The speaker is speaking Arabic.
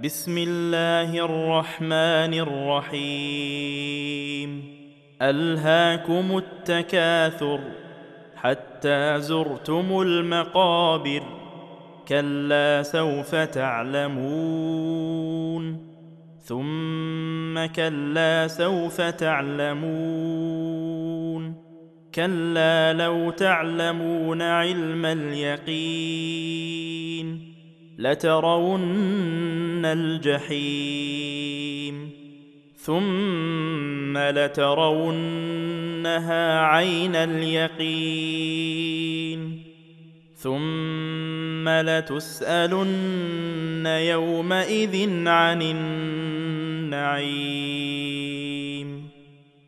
بسم الله الرحمن الرحيم. ألهاكم التكاثر حتى زرتم المقابر، كلا سوف تعلمون ثم كلا سوف تعلمون، كلا لو تعلمون علم اليقين لترون الجحيم ثم لترونها عين اليقين ثم لتسألن يومئذ عن النعيم.